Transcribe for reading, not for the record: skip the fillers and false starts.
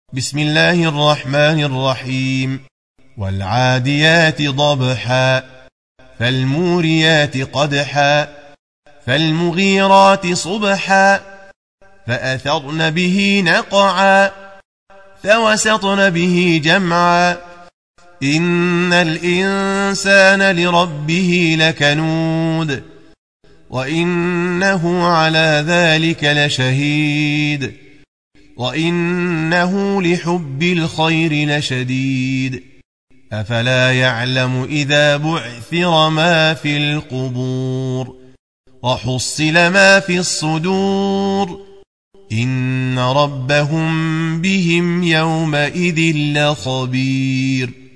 بسم الله الرحمن الرحيم. والعاديات ضبحا فالموريات قدحا فالمغيرات صبحا فأثرن به نقعا فوسطن به جمعا إن الإنسان لربه لكنود وإنه على ذلك لشهيد وإنه لحب الخير لشديد أفلا يعلم إذا بعثر ما في القبور وحصل ما في الصدور إن ربهم بهم يومئذ لخبير.